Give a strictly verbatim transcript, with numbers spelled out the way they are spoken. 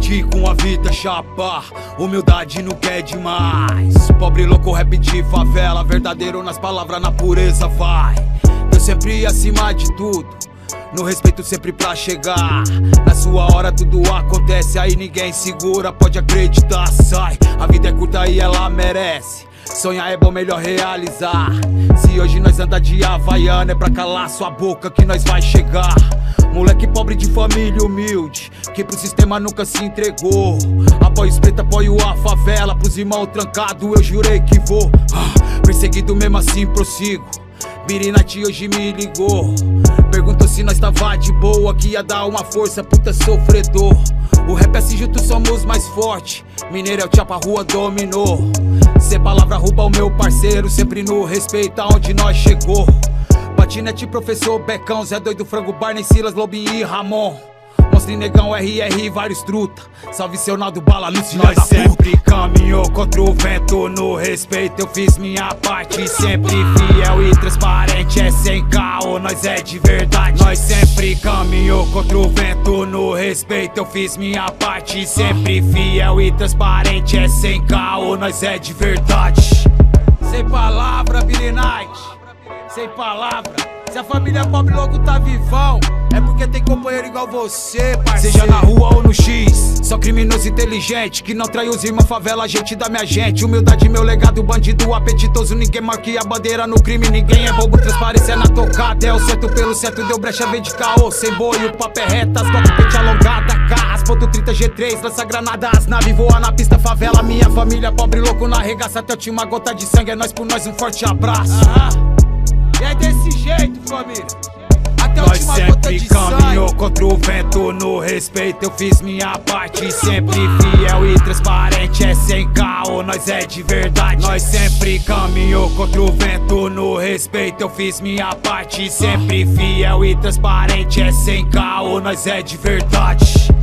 aprendi com a vida, chapa. Humildade não quer demais. Pobre louco, rap de favela, verdadeiro nas palavras, na pureza vai. Eu sempre acima de tudo, no respeito sempre pra chegar. Na sua hora tudo acontece, aí ninguém segura, pode acreditar, sai. A vida é curta e ela merece. Sonhar é bom, melhor realizar. Se hoje nós anda de Havaiana, é pra calar sua boca que nós vai chegar. Moleque pobre de família humilde, que pro sistema nunca se entregou. Apoio os pretos, apoio a favela, pros irmãos trancados eu jurei que vou. ah, Perseguido mesmo assim prossigo. Birinati hoje me ligou, perguntou se nós tava de boa, que ia dar uma força, puta sofredor. O rap assim junto somos mais forte, mineiro é o tchapa, rua dominou. Cê palavra rouba o meu parceiro, sempre no respeito aonde nós chegou. Patinete, professor Becão, Zé Doido, Frango, Barney, Silas, Lobinho e Ramon. Monstro e Negão, R R, vários truta. Salve seu Naldo Bala, Lúcio. Nós sempre caminhou contra o vento. No respeito eu fiz minha parte. Sempre fiel e transparente, é sem caô, nós é de verdade. Nós sempre caminhou contra o vento. No respeito eu fiz minha parte. Sempre fiel e transparente, é sem caô, nós é de verdade. Sem palavra, Billy Knight. Sem palavra. Se a família pobre louco tá vivão, é porque tem companheiro igual você, parceiro. Seja na rua ou no X, só criminoso inteligente, que não trai os irmãos favela, gente da minha gente. Humildade, meu legado, bandido apetitoso. Ninguém marque a bandeira no crime, ninguém é bobo. Transparência na tocada, é o certo pelo certo. Deu brecha, vem de caô, sem boi, o papo é reto. As copos pente alongada, carras, ponto trinta G três. Lança granada, as naves voam na pista, favela. Minha família pobre louco na arregaça, até a última gota de sangue. É nós por nós, um forte abraço. ah. E é desse jeito, família, até a nós última gota de caminhou contra o vento. No respeito eu fiz minha parte. Sempre fiel e transparente, é sem caô, nós é de verdade. Nós sempre caminhou contra o vento. No respeito eu fiz minha parte. Sempre fiel e transparente, é sem caô, nós é de verdade.